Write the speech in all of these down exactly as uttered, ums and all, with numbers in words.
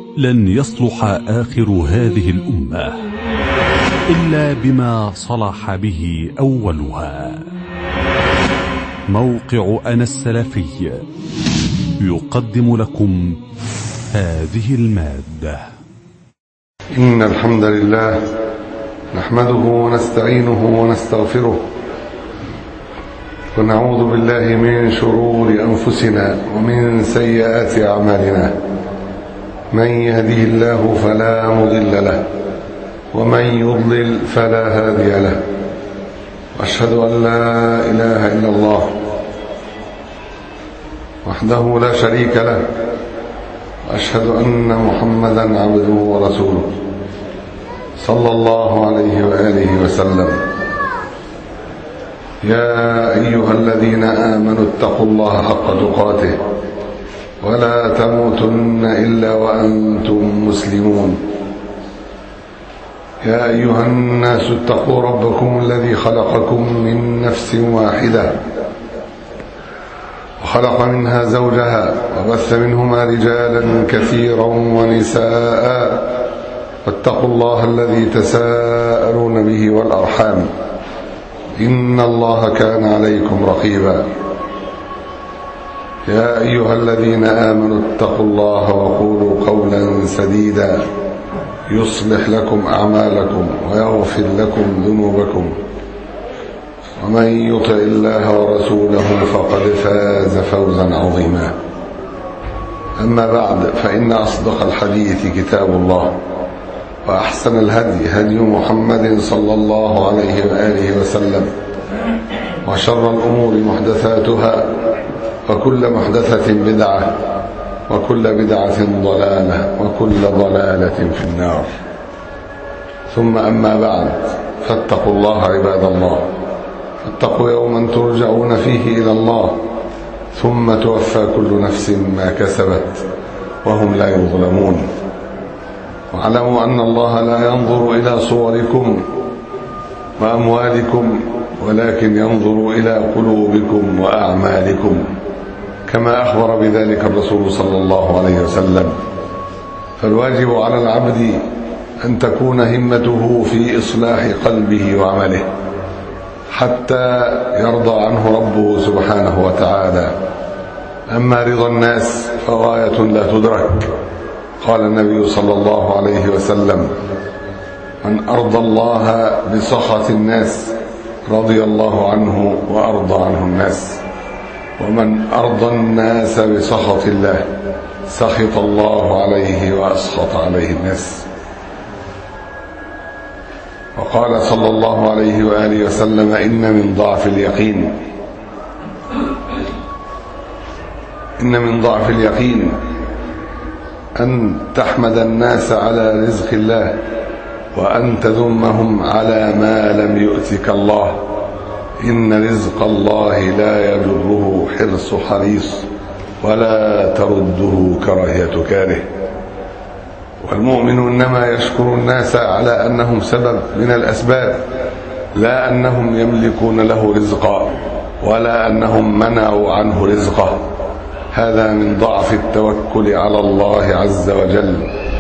لن يصلح آخر هذه الأمة إلا بما صلح به أولها. موقع أنا السلفي يقدم لكم هذه المادة. إن الحمد لله نحمده ونستعينه ونستغفره ونعوذ بالله من شرور أنفسنا ومن سيئات أعمالنا. من يهده الله فلا مضل له ومن يضلل فلا هادي له. وأشهد أن لا إله إلا الله وحده لا شريك له، وأشهد أن محمدا عبده ورسوله صلى الله عليه وآله وسلم. يا أيها الذين آمنوا اتقوا الله حق تقاته ولا تموتن إلا وأنتم مسلمون. يا أيها الناس اتقوا ربكم الذي خلقكم من نفس واحدة وخلق منها زوجها وبث منهما رجالا كثيرا ونساء، واتقوا الله الذي تساءلون به والأرحام إن الله كان عليكم رقيبا. يا أيها الذين آمنوا اتقوا الله وقولوا قولا سديدا يصلح لكم أعمالكم ويغفر لكم ذنوبكم، ومن يطع الله ورسوله فقد فاز فوزا عظيما. أما بعد، فإن أصدق الحديث كتاب الله، وأحسن الهدي هدي محمد صلى الله عليه وآله وسلم، وشر الأمور محدثاتها، وكل محدثة بدعة، وكل بدعة ضلالة، وكل ضلالة في النار. ثم أما بعد، فاتقوا الله عباد الله، فاتقوا يوما ترجعون فيه إلى الله ثم توفى كل نفس ما كسبت وهم لا يظلمون. واعلموا أن الله لا ينظر إلى صوركم وأموالكم، ولكن ينظر إلى قلوبكم وأعمالكم، كما أخبر بذلك الرسول صلى الله عليه وسلم. فالواجب على العبد أن تكون همته في إصلاح قلبه وعمله حتى يرضى عنه ربه سبحانه وتعالى. أما رضا الناس فغاية لا تدرك. قال النبي صلى الله عليه وسلم: من أرضى الله بسخط الناس رضي الله عنه وأرضى عنه الناس، ومن أرضى الناس بسخط الله سخط الله عليه وأسخط عليه الناس. وقال صلى الله عليه وآله وسلم: إن من ضعف اليقين إن من ضعف اليقين أن تحمد الناس على رزق الله، وأن تذمهم على ما لم يؤتك الله. إن رزق الله لا يجره حرص حريص، ولا ترده كراهية كاره. والمؤمن إنما يشكر الناس على أنهم سبب من الأسباب، لا أنهم يملكون له رزقا، ولا أنهم منعوا عنه رزقه. هذا من ضعف التوكل على الله عز وجل.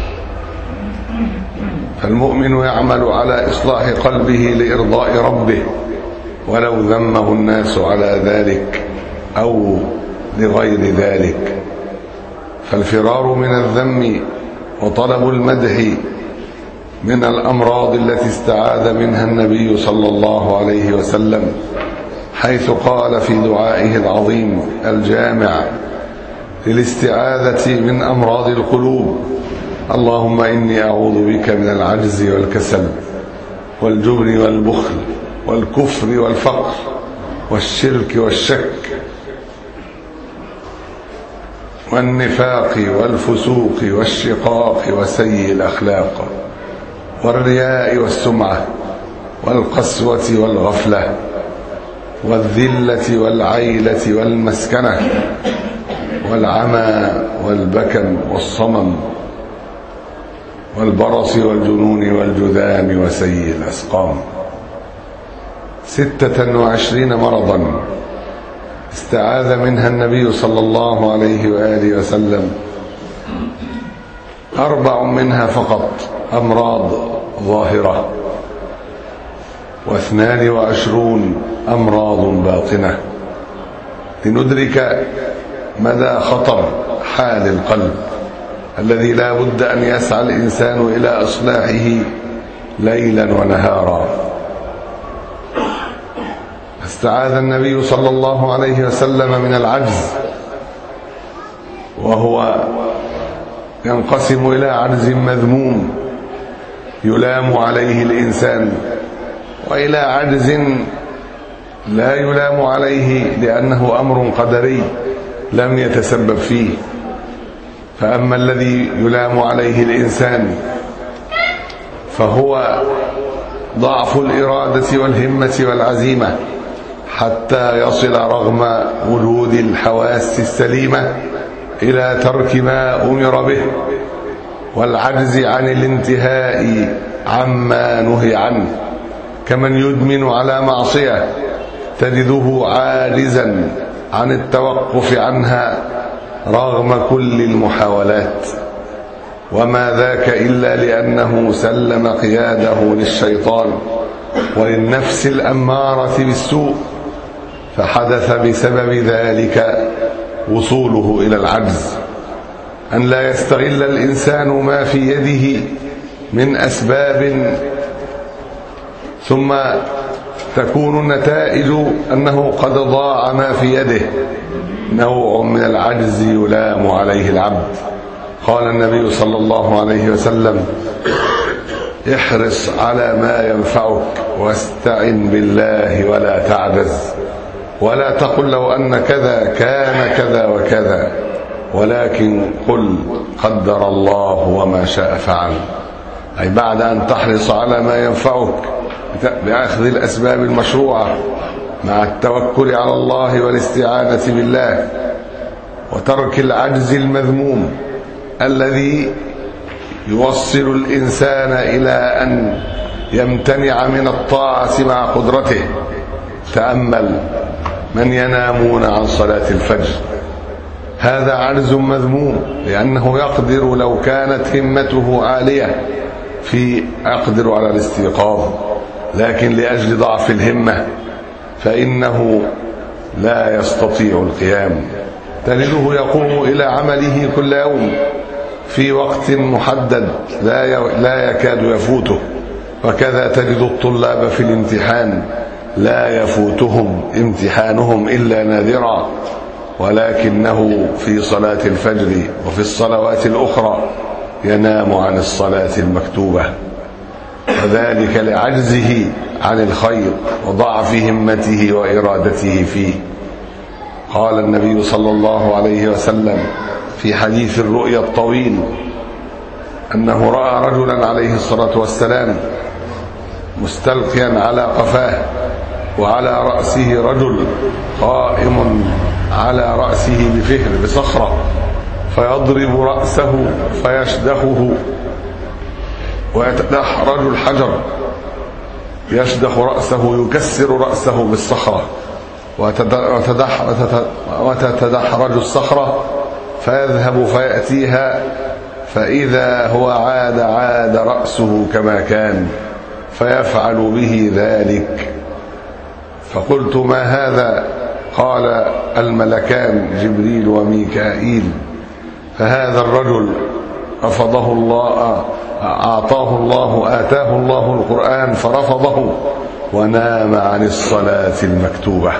فالمؤمن يعمل على إصلاح قلبه لإرضاء ربه، ولو ذمه الناس على ذلك أو لغير ذلك. فالفرار من الذم وطلب المدح من الأمراض التي استعاذ منها النبي صلى الله عليه وسلم، حيث قال في دعائه العظيم الجامع للاستعاذة من أمراض القلوب: اللهم إني أعوذ بك من العجز والكسل والجبن والبخل والكفر والفقر والشرك والشك والنفاق والفسوق والشقاق وسيء الأخلاق والرياء والسمعة والقسوة والغفلة والذلة والعيلة والمسكنة والعمى والبكم والصمم والبرص والجنون والجذام وسيء الأسقام. ستة وعشرين مرضا استعاذ منها النبي صلى الله عليه وآله وسلم أربع منها فقط أمراض ظاهرة، واثنان وعشرون أمراض باطنة، لندرك مدى خطر حال القلب الذي لا بد أن يسعى الإنسان إلى إصلاحه ليلا ونهارا. استعاذ النبي صلى الله عليه وسلم من العجز، وهو ينقسم إلى عجز مذموم يلام عليه الإنسان، وإلى عجز لا يلام عليه لأنه أمر قدري لم يتسبب فيه. فأما الذي يلام عليه الإنسان فهو ضعف الإرادة والهمة والعزيمة حتى يصل رغم وجود الحواس السليمة إلى ترك ما أمر به، والعجز عن الانتهاء عما نهي عنه، كمن يدمن على معصية تجده عاجزا عن التوقف عنها رغم كل المحاولات، وما ذاك إلا لأنه سلم قياده للشيطان وللنفس الأمارة بالسوء، فحدث بسبب ذلك وصوله إلى العجز. أن لا يستغل الإنسان ما في يده من أسباب ثم تكون النتائج أنه قد ضاع ما في يده، نوع من العجز يلام عليه العبد. قال النبي صلى الله عليه وسلم: احرص على ما ينفعك واستعن بالله ولا تعجز، ولا تقل لو أن كذا كان كذا وكذا، ولكن قل قدر الله وما شاء فعل. أي بعد أن تحرص على ما ينفعك بأخذ الأسباب المشروعة مع التوكل على الله والاستعانة بالله، وترك العجز المذموم الذي يوصل الإنسان إلى أن يمتنع من الطاعة مع قدرته. تأمل من ينامون عن صلاة الفجر، هذا عجز مذموم، لأنه يقدر لو كانت همته عالية في أقدر على الاستيقاظ، لكن لأجل ضعف الهمة فإنه لا يستطيع القيام. تجده يقوم إلى عمله كل يوم في وقت محدد لا يكاد يفوته، وكذا تجد الطلاب في الامتحان لا يفوتهم امتحانهم إلا نادرا، ولكنه في صلاة الفجر وفي الصلوات الأخرى ينام عن الصلاة المكتوبة، وذلك لعجزه عن الخير وضعف همته وإرادته فيه. قال النبي صلى الله عليه وسلم في حديث الرؤيا الطويل أنه رأى رجلا عليه الصلاة والسلام مستلقيا على قفاه، وعلى رأسه رجل قائم على رأسه بفهر بصخرة، فيضرب رأسه فيشدخه، ويتدحرج الحجر يشدخ رأسه يكسر رأسه بالصخرة، وتتدحرج الصخرة فيذهب فيأتيها، فإذا هو عاد عاد رأسه كما كان، فيفعل به ذلك. فقلت: ما هذا؟ قال: الملكان جبريل وميكائيل. فهذا الرجل رفضه الله، أعطاه الله آتاه الله القرآن فرفضه ونام عن الصلاة المكتوبة،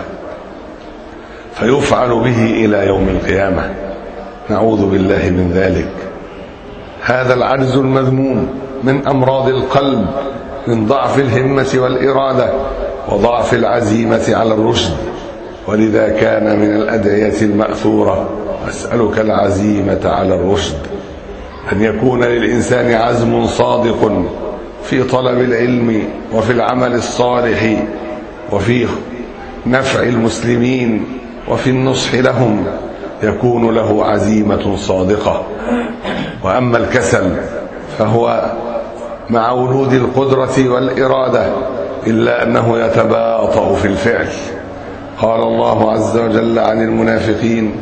فيفعل به إلى يوم القيامة، نعوذ بالله من ذلك. هذا العجز المذموم من أمراض القلب، من ضعف الهمة والإرادة وضعف العزيمة على الرشد، ولذا كان من الأدعية المأثورة: أسألك العزيمة على الرشد، أن يكون للإنسان عزم صادق في طلب العلم وفي العمل الصالح وفي نفع المسلمين وفي النصح لهم، يكون له عزيمة صادقة. وأما الكسل فهو مع وجود القدرة والإرادة إلا أنه يتباطأ في الفعل. قال الله عز وجل عن المنافقين: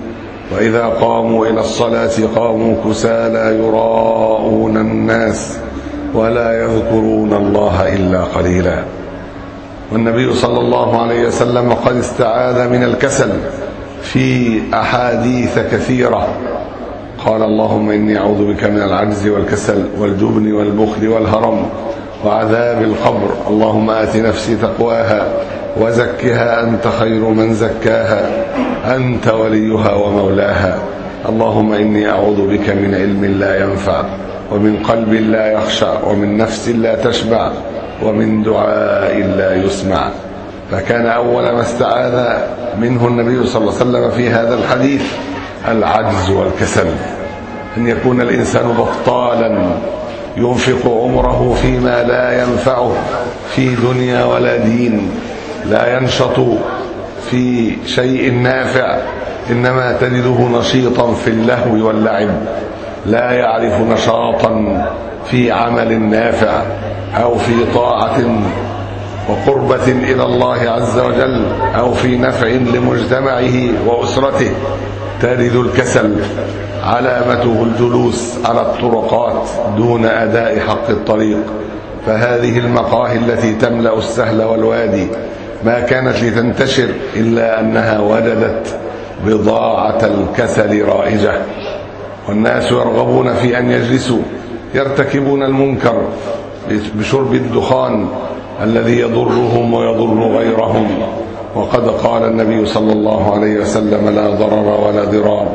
وإذا قاموا إلى الصلاة قاموا كسالى يراءون الناس ولا يذكرون الله إلا قليلا. والنبي صلى الله عليه وسلم قد استعاذ من الكسل في أحاديث كثيرة. قال: اللهم إني أعوذ بك من العجز والكسل والجبن والبخل والهرم وعذاب القبر. اللهم آت نفسي تقواها وزكها أنت خير من زكاها أنت وليها ومولاها. اللهم إني أعوذ بك من علم لا ينفع ومن قلب لا يخشع ومن نفس لا تشبع ومن دعاء لا يسمع. فكان أول ما استعاذ منه النبي صلى الله عليه وسلم في هذا الحديث العجز والكسل، أن يكون الإنسان بطالا ينفق عمره فيما لا ينفعه في دنيا ولا دين، لا ينشط في شيء نافع، إنما تجده نشيطا في اللهو واللعب، لا يعرف نشاطا في عمل نافع أو في طاعة وقربة إلى الله عز وجل أو في نفع لمجتمعه وأسرته. تجد الكسل علامته الجلوس على الطرقات دون أداء حق الطريق. فهذه المقاهي التي تملأ السهل والوادي ما كانت لتنتشر إلا أنها وجدت بضاعة الكسل رائجة، والناس يرغبون في أن يجلسوا يرتكبون المنكر بشرب الدخان الذي يضرهم ويضر غيرهم. وقد قال النبي صلى الله عليه وسلم: لا ضرر ولا ضرار.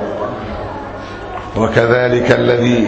وكذلك الذي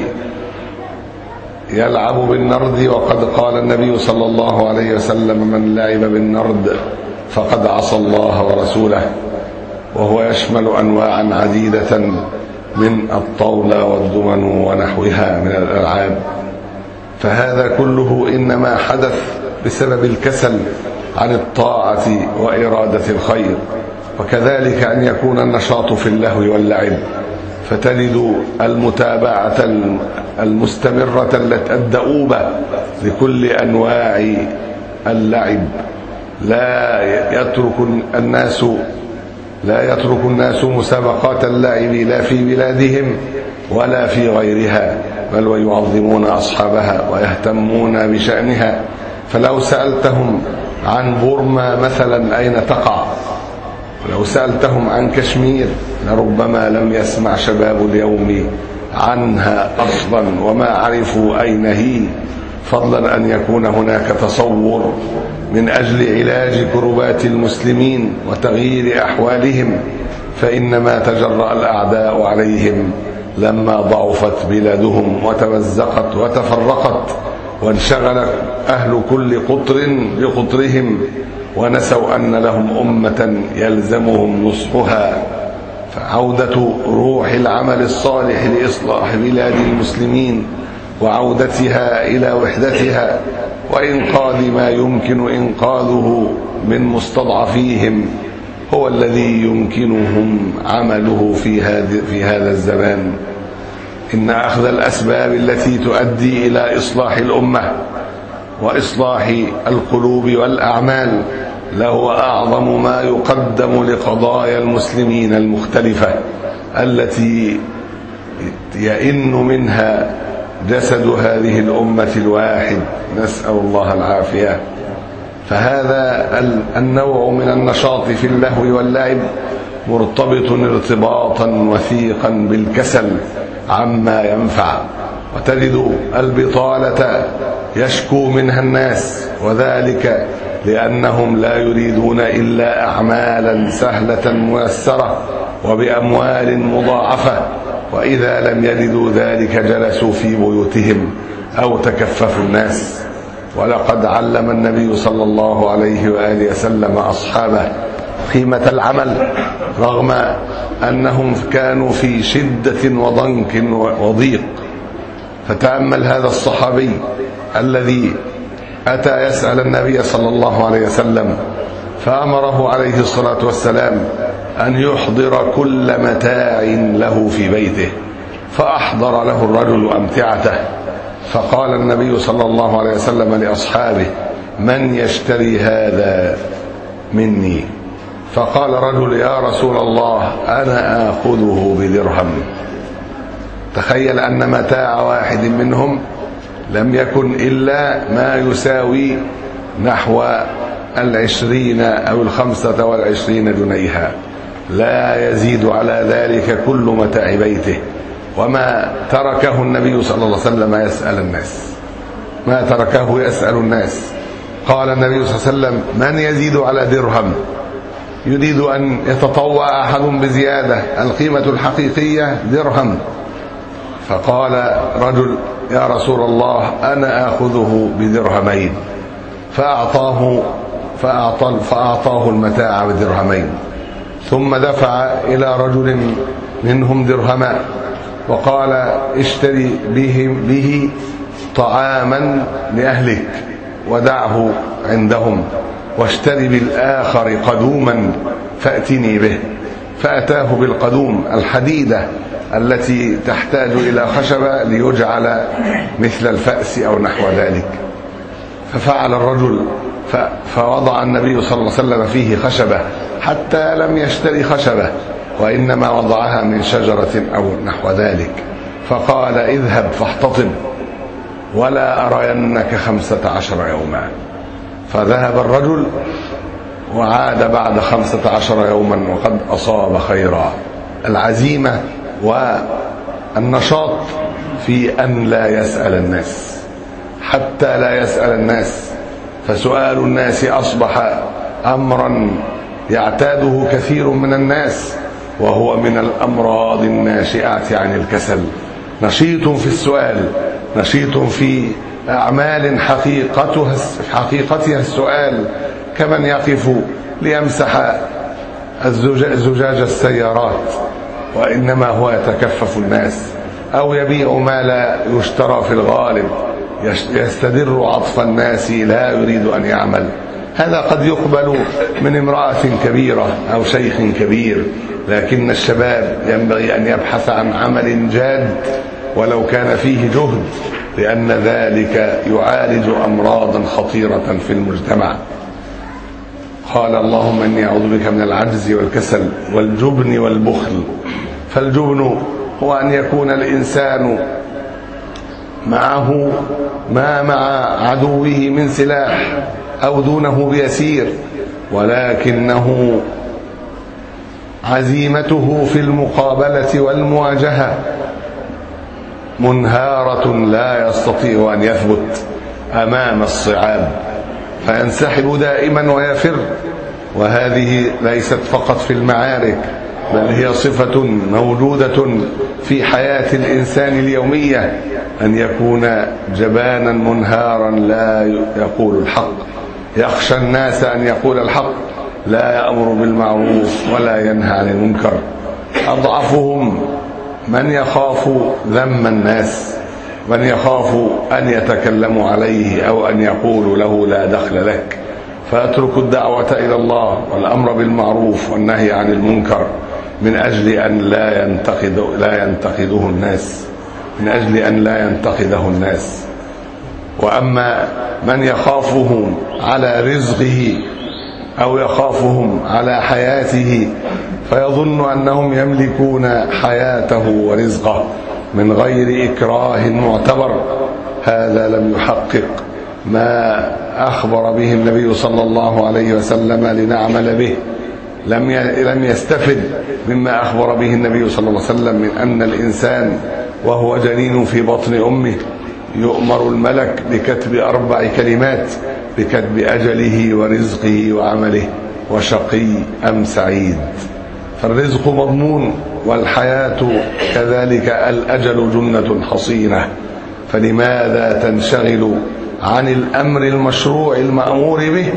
يلعب بالنرد، وقد قال النبي صلى الله عليه وسلم: من لعب بالنرد فقد عصى الله ورسوله. وهو يشمل أنواعا عديدة من الطاولة والدمن ونحوها من الألعاب. فهذا كله إنما حدث بسبب الكسل عن الطاعة وإرادة الخير. وكذلك أن يكون النشاط في اللهو واللعب، فتجد المتابعة المستمرة الدؤوبة لكل أنواع اللعب. لا يترك الناس لا يترك الناس مسابقات اللعب لا في بلادهم ولا في غيرها، بل ويعظمون أصحابها ويهتمون بشأنها. فلو سألتهم عن بورما مثلا أين تقع، ولو سألتهم عن كشمير لربما لم يسمع شباب اليوم عنها أصلا وما عرفوا أين هي، فضلا أن يكون هناك تصور من أجل علاج كربات المسلمين وتغيير أحوالهم. فإنما تجرأ الأعداء عليهم لما ضعفت بلادهم وتمزقت وتفرقت، وانشغل أهل كل قطر بقطرهم، ونسوا أن لهم أمة يلزمهم نصحها. فعودة روح العمل الصالح لإصلاح بلاد المسلمين وعودتها إلى وحدتها وإنقاذ ما يمكن إنقاذه من مستضعفيهم هو الذي يمكنهم عمله في هذا في هذا الزمان. إن أخذ الأسباب التي تؤدي إلى إصلاح الأمة وإصلاح القلوب والأعمال لهو أعظم ما يقدم لقضايا المسلمين المختلفة التي يئن منها جسد هذه الأمة الواحد، نسأل الله العافية. فهذا النوع من النشاط في اللهو واللعب مرتبط ارتباطا وثيقا بالكسل عما ينفع. وتجد البطالة يشكو منها الناس، وذلك لأنهم لا يريدون إلا أعمالا سهلة ميسرة وبأموال مضاعفة، وإذا لم يجدوا ذلك جلسوا في بيوتهم أو تكففوا الناس. ولقد علم النبي صلى الله عليه وآله وسلم أصحابه قيمة العمل رغم أنهم كانوا في شدة وضنك وضيق. فتأمل هذا الصحابي الذي أتى يسأل النبي صلى الله عليه وسلم، فأمره عليه الصلاة والسلام أن يحضر كل متاع له في بيته، فأحضر له الرجل أمتعته. فقال النبي صلى الله عليه وسلم لأصحابه: من يشتري هذا مني؟ فقال رجل: يا رسول الله أنا آخذه بدرهم. تخيل أن متاع واحد منهم لم يكن إلا ما يساوي نحو العشرين أو الخمسة والعشرين جنيها، لا يزيد على ذلك كل متاع بيته. وما تركه النبي صلى الله عليه وسلم يسأل الناس، ما تركه يسأل الناس. قال النبي صلى الله عليه وسلم: من يزيد على درهم؟ يريد أن يتطوع أحد بزيادة، القيمة الحقيقية درهم. فقال رجل: يا رسول الله أنا آخذه بدرهمين. فأعطاه فأعطى فأعطاه المتاع بدرهمين، ثم دفع إلى رجل منهم درهما وقال: اشتري به, به طعاما لأهلك ودعه عندهم، واشتري بالآخر قدوما فأتني به. فأتاه بالقدوم الحديدة التي تحتاج إلى خشبة ليجعل مثل الفأس أو نحو ذلك. ففعل الرجل، فوضع النبي صلى الله عليه وسلم فيه خشبة، حتى لم يشتري خشبة وإنما وضعها من شجرة أو نحو ذلك. فقال: اذهب فاحتطب ولا أرينك خمسة عشر يوما. فذهب الرجل وعاد بعد خمسة عشر يوما وقد أصاب خيرا. العزيمة والنشاط في أن لا يسأل الناس، حتى لا يسأل الناس. فسؤال الناس أصبح أمرا يعتاده كثير من الناس، وهو من الأمراض الناشئة عن الكسل. نشيط في السؤال، نشيط في أعمال حقيقتها حقيقتها السؤال، كمن يقف ليمسح زجاج السيارات وإنما هو يتكفف الناس، أو يبيع ما لا يشترى في الغالب، يستدر عطف الناس، لا يريد أن يعمل. هذا قد يقبل من امرأة كبيرة أو شيخ كبير، لكن الشباب ينبغي أن يبحث عن عمل جاد ولو كان فيه جهد، لأن ذلك يعالج أمراضا خطيرة في المجتمع. قال: اللهم إني أعوذ بك من العجز والكسل والجبن والبخل. فالجبن هو أن يكون الإنسان معه ما مع عدوه من سلاح أو دونه بيسير، ولكنه عزيمته في المقابلة والمواجهة منهارة، لا يستطيع أن يثبت أمام الصعاب، فينسحب دائما ويفر. وهذه ليست فقط في المعارك، بل هي صفة موجودة في حياة الإنسان اليومية، أن يكون جبانا منهارا لا يقول الحق، يخشى الناس أن يقول الحق، لا يأمر بالمعروف ولا ينهى عن المنكر. أضعفهم من يخاف ذم الناس، من يخاف أن يتكلموا عليه أو أن يقولوا له لا دخل لك، فيترك الدعوة إلى الله والأمر بالمعروف والنهي عن المنكر من أجل أن لا ينتقد لا ينتقده الناس من أجل أن لا ينتقده الناس. وأما من يخافهم على رزقه أو يخافهم على حياته فيظن أنهم يملكون حياته ورزقه من غير إكراه معتبر، هذا لم يحقق ما أخبر به النبي صلى الله عليه وسلم لنعمل به، لم لم يستفد مما أخبر به النبي صلى الله عليه وسلم من أن الإنسان وهو جنين في بطن أمه يؤمر الملك بكتب أربع كلمات، بكتب أجله ورزقه وعمله وشقي أم سعيد. فالرزق مضمون، والحياة كذلك، الأجل جنة حصينة. فلماذا تنشغل عن الأمر المشروع المأمور به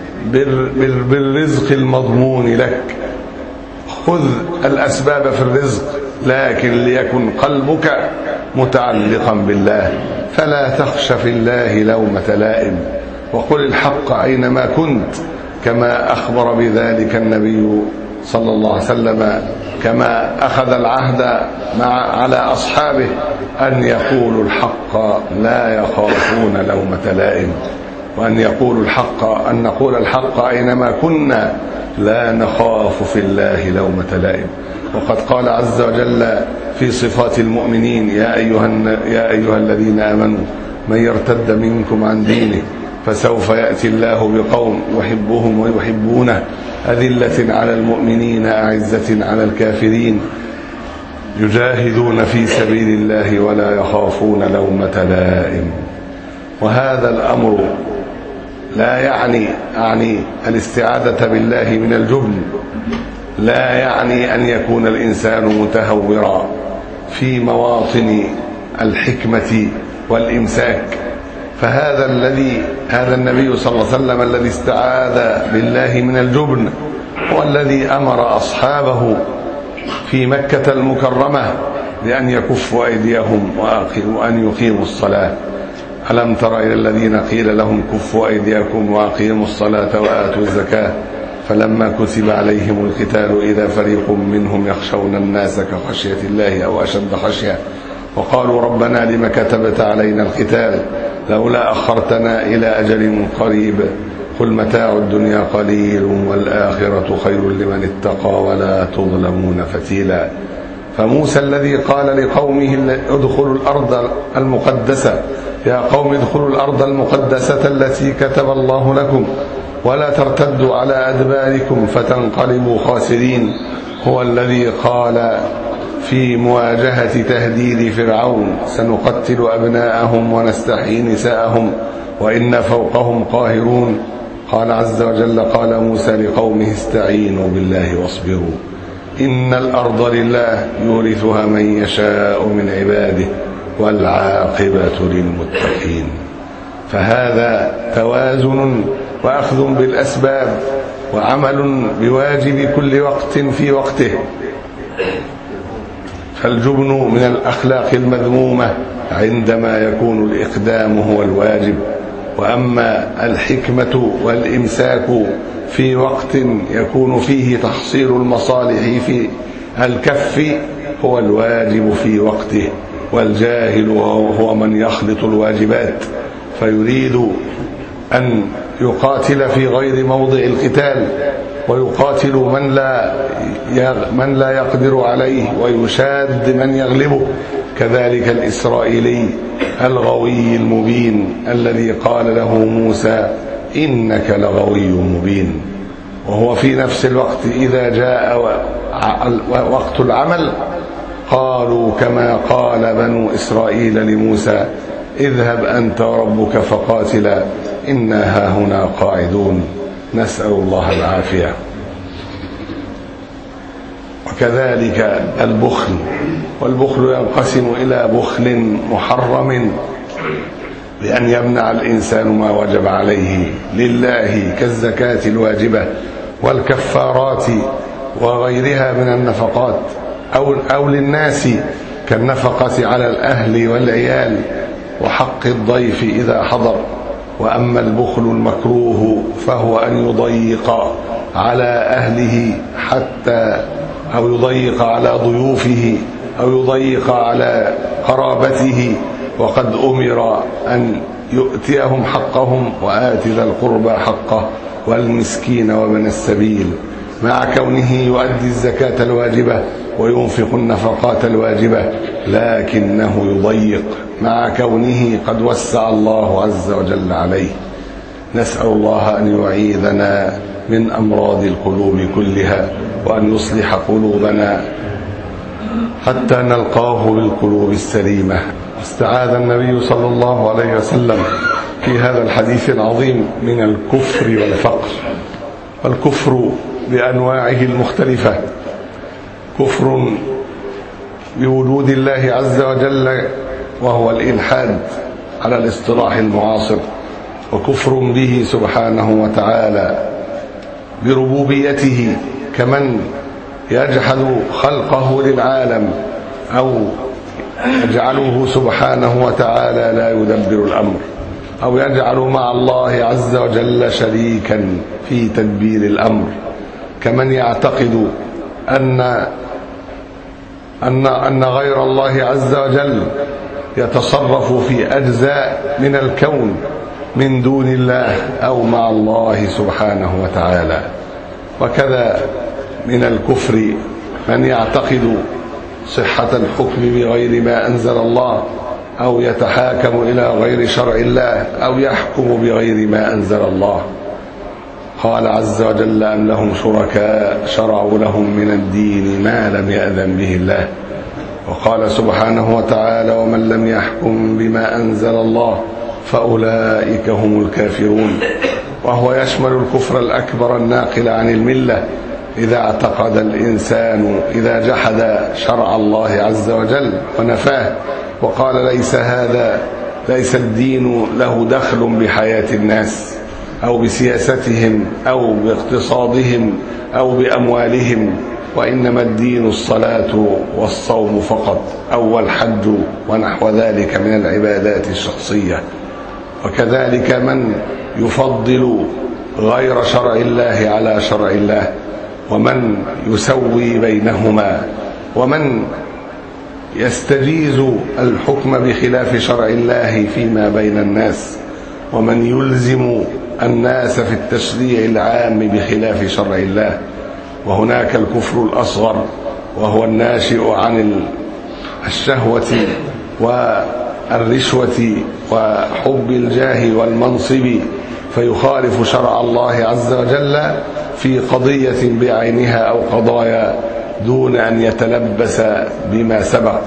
بالرزق المضمون لك؟ خذ الأسباب في الرزق، لكن ليكن قلبك متعلقا بالله، فلا تخش في الله لومة لائم، وقل الحق أينما كنت، كما أخبر بذلك النبي صلى الله عليه وسلم، كما أخذ العهد مع على أصحابه أن يقولوا الحق لا يخافون لومة لائم. وأن يقول الحق أن نقول الحق أينما كنا لا نخاف في الله لومة لائم. وقد قال عز وجل في صفات المؤمنين: يا أيها, يا أيها الذين آمنوا من يرتد منكم عن دينه فسوف يأتي الله بقوم يحبهم ويحبونه أذلة على المؤمنين أعزة على الكافرين يجاهدون في سبيل الله ولا يخافون لومة لائم. وهذا الأمر لا يعني يعني الاستعاذة بالله من الجبن، لا يعني أن يكون الإنسان متهورا في مواطن الحكمة والإمساك. فهذا الذي هذا النبي صلى الله عليه وسلم الذي استعاذ بالله من الجبن هو الذي أمر أصحابه في مكة المكرمة بأن يكفوا أيديهم وأن يقيموا الصلاة. ألم تر إلى الذين قيل لهم كفوا أيديكم وأقيموا الصلاة وآتوا الزكاة فلما كتب عليهم القتال إذا فريق منهم يخشون الناس كخشية الله أو أشد خشية وقالوا ربنا لم كتبت علينا القتال لولا أخرتنا إلى أجل قريب قل متاع الدنيا قليل والآخرة خير لمن اتقى ولا تظلمون فتيلا. فموسى الذي قال لقومه ادخلوا الأرض المقدسة يا قوم ادخلوا الأرض المقدسة التي كتب الله لكم ولا ترتدوا على أدباركم فتنقلبوا خاسرين، هو الذي قال في مواجهة تهديد فرعون سنقتل أبناءهم ونستحيي نساءهم وإن فوقهم قاهرون. قال عز وجل قال موسى لقومه استعينوا بالله واصبروا إن الأرض لله يورثها من يشاء من عباده والعاقبة للمتقين. فهذا توازن وأخذ بالأسباب وعمل بواجب كل وقت في وقته. فالجبن من الأخلاق المذمومة عندما يكون الإقدام هو الواجب، وأما الحكمة والإمساك في وقت يكون فيه تحصيل المصالح في الكف هو الواجب في وقته. والجاهل هو من يخلط الواجبات فيريد أن يقاتل في غير موضع القتال ويقاتل من لا من لا يقدر عليه ويشاد من يغلبه. كذلك الإسرائيلي الغوي المبين الذي قال له موسى إنك لغوي مبين، وهو في نفس الوقت إذا جاء وقت العمل قالوا كما قال بنو إسرائيل لموسى اذهب أنت وربك فقاتلا إنا هاهنا قاعدون. نسأل الله العافية. وكذلك البخل، والبخل ينقسم إلى بخل محرم بأن يمنع الإنسان ما وجب عليه لله كالزكاة الواجبة والكفارات وغيرها من النفقات، أو, أو للناس كالنفقة على الأهل والعيال وحق الضيف إذا حضر. وأما البخل المكروه فهو أن يضيق على أهله حتى أو يضيق على ضيوفه أو يضيق على قرابته، وقد أمر أن يؤتيهم حقهم وآت ذا القربى حقه والمسكين وابن السبيل، مع كونه يؤدي الزكاة الواجبة وينفق النفقات الواجبة، لكنه يضيق مع كونه قد وسع الله عز وجل عليه. نسأل الله أن يعيذنا من أمراض القلوب كلها وأن يصلح قلوبنا حتى نلقاه بالقلوب السليمة. استعاذ النبي صلى الله عليه وسلم في هذا الحديث العظيم من الكفر والفقر. والكفر بأنواعه المختلفة: كفر بوجود الله عز وجل وهو الإلحاد على الاصطلاح المعاصر، وكفر به سبحانه وتعالى بربوبيته كمن يجحد خلقه للعالم أو يجعله سبحانه وتعالى لا يدبر الأمر، أو يجعل مع الله عز وجل شريكا في تدبير الأمر، كمن يعتقد أن أن أن غير الله عز وجل يتصرف في أجزاء من الكون من دون الله أو مع الله سبحانه وتعالى. وكذا من الكفر من يعتقد صحة الحكم بغير ما أنزل الله، أو يتحاكم إلى غير شرع الله، أو يحكم بغير ما أنزل الله. قال عز وجل: أم لهم شركاء شرعوا لهم من الدين ما لم يأذن به الله. وقال سبحانه وتعالى: ومن لم يحكم بما أنزل الله فأولئك هم الكافرون. وهو يشمل الكفر الأكبر الناقل عن الملة إذا اعتقد الإنسان إذا جحد شرع الله عز وجل ونفاه وقال: ليس هذا ليس الدين له دخل بحياة الناس أو بسياستهم أو باقتصادهم أو بأموالهم، وإنما الدين الصلاة والصوم فقط، أو الحج ونحو ذلك من العبادات الشخصية. وكذلك من يفضل غير شرع الله على شرع الله، ومن يسوي بينهما، ومن يستجيز الحكم بخلاف شرع الله فيما بين الناس، ومن يلزم الناس في التشريع العام بخلاف شرع الله. وهناك الكفر الأصغر وهو الناشئ عن الشهوة والرشوة وحب الجاه والمنصب، فيخالف شرع الله عز وجل في قضية بعينها أو قضايا دون أن يتلبس بما سبق.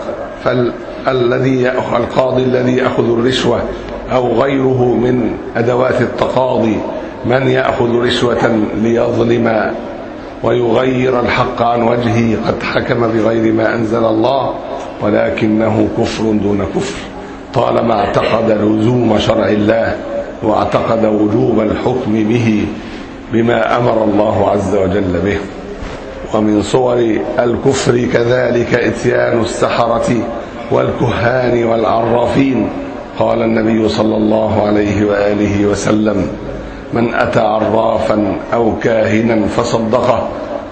فالذي القاضي الذي يأخذ الرشوة أو غيره من أدوات التقاضي من يأخذ رشوة ليظلم ويغير الحق عن وجهه قد حكم بغير ما أنزل الله، ولكنه كفر دون كفر طالما اعتقد لزوم شرع الله واعتقد وجوب الحكم به بما أمر الله عز وجل به. ومن صور الكفر كذلك إتيان السحرة والكهان والعرافين. قال النبي صلى الله عليه وآله وسلم: من أتى عرافا أو كاهنا فصدقه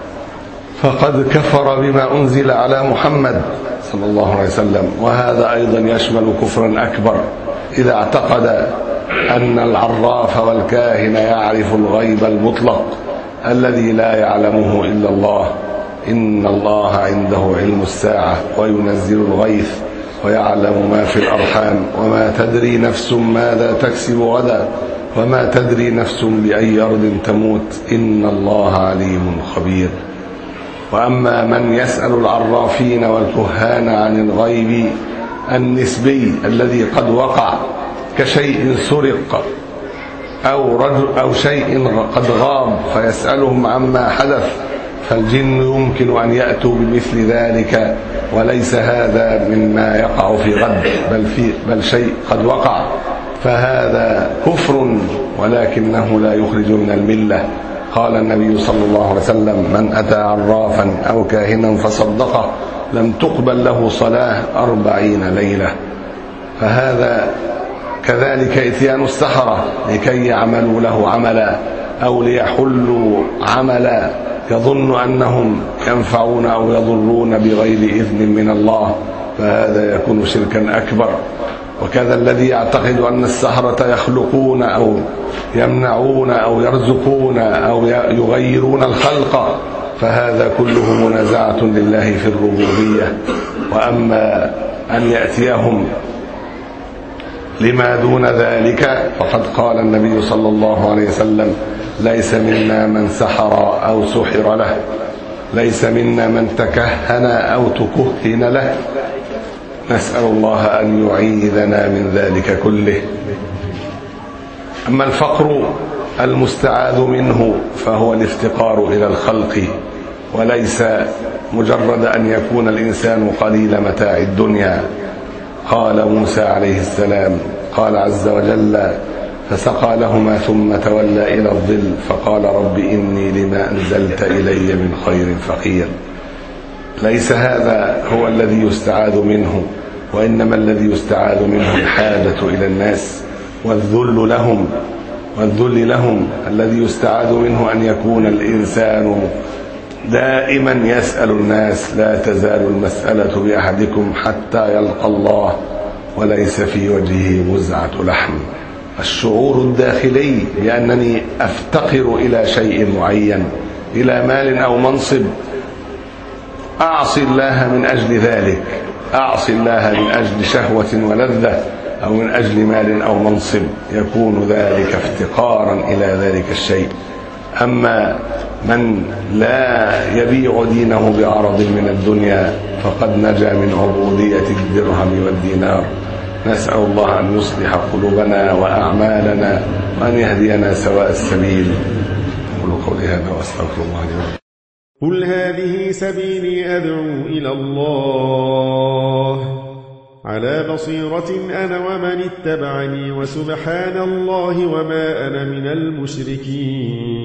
فقد كفر بما أنزل على محمد صلى الله عليه وسلم. وهذا أيضا يشمل كفرا أكبر إذا اعتقد أن العراف والكاهن يعرف الغيب المطلق الذي لا يعلمه إلا الله. إن الله عنده علم الساعة وينزل الغيث ويعلم ما في الأرحام وما تدري نفس ماذا تكسب غدا وما تدري نفس بأي أرض تموت إن الله عليم خبير. وأما من يسأل العرافين والكهان عن الغيب النسبي الذي قد وقع كشيء سرق أو, رجل أو شيء قد غاب فيسألهم عما حدث، فالجن يمكن أن يأتوا بمثل ذلك، وليس هذا مما يقع في غد بل, في بل شيء قد وقع، فهذا كفر ولكنه لا يخرج من الملة. قال النبي صلى الله عليه وسلم: من أتى عرافا أو كاهنا فصدقه لم تقبل له صلاة أربعين ليلة. فهذا كذلك إتيان السحرة لكي يعملوا له عملا أو ليحلوا عملا يظن أنهم ينفعون أو يضرون بغير إذن من الله، فهذا يكون شركا أكبر. وكذا الذي يعتقد أن السحرة يخلقون أو يمنعون أو يرزقون أو يغيرون الخلق، فهذا كله منازعة لله في الربوبية. وأما أن يأتيهم لما دون ذلك فقد قال النبي صلى الله عليه وسلم: ليس منا من سحر أو سحر له، ليس منا من تكهن أو تكهن له. نسأل الله أن يعيذنا من ذلك كله. أما الفقر المستعاذ منه فهو الافتقار إلى الخلق، وليس مجرد أن يكون الإنسان قليل متاع الدنيا. قال موسى عليه السلام: قال عز وجل: فسقى لهما ثم تولى إلى الظل فقال رب إني لما أنزلت إلي من خير فقير. ليس هذا هو الذي يستعاذ منه، وإنما الذي يستعاذ منه الحاجة إلى الناس والذل لهم والذل لهم الذي يستعاذ منه أن يكون الإنسان دائما يسأل الناس: لا تزال المسألة بأحدكم حتى يلقى الله وليس في وجهه مزعة لحم. الشعور الداخلي بأنني أفتقر إلى شيء معين، إلى مال أو منصب، أعصي الله من أجل ذلك، أعصي الله من أجل شهوة ولذة أو من أجل مال أو منصب، يكون ذلك افتقارا إلى ذلك الشيء. أما من لا يبيع دينه بعرض من الدنيا فقد نجا من عبودية الدرهم والدينار. نسأل الله أن يصلح قلوبنا وأعمالنا وأن يهدينا سواء السبيل. أقول قولي هذا وأستغفر الله لي ولكم. قل هذه سبيلي أدعو إلى الله على بصيرة أنا ومن اتبعني، وسبحان الله وما أنا من المشركين.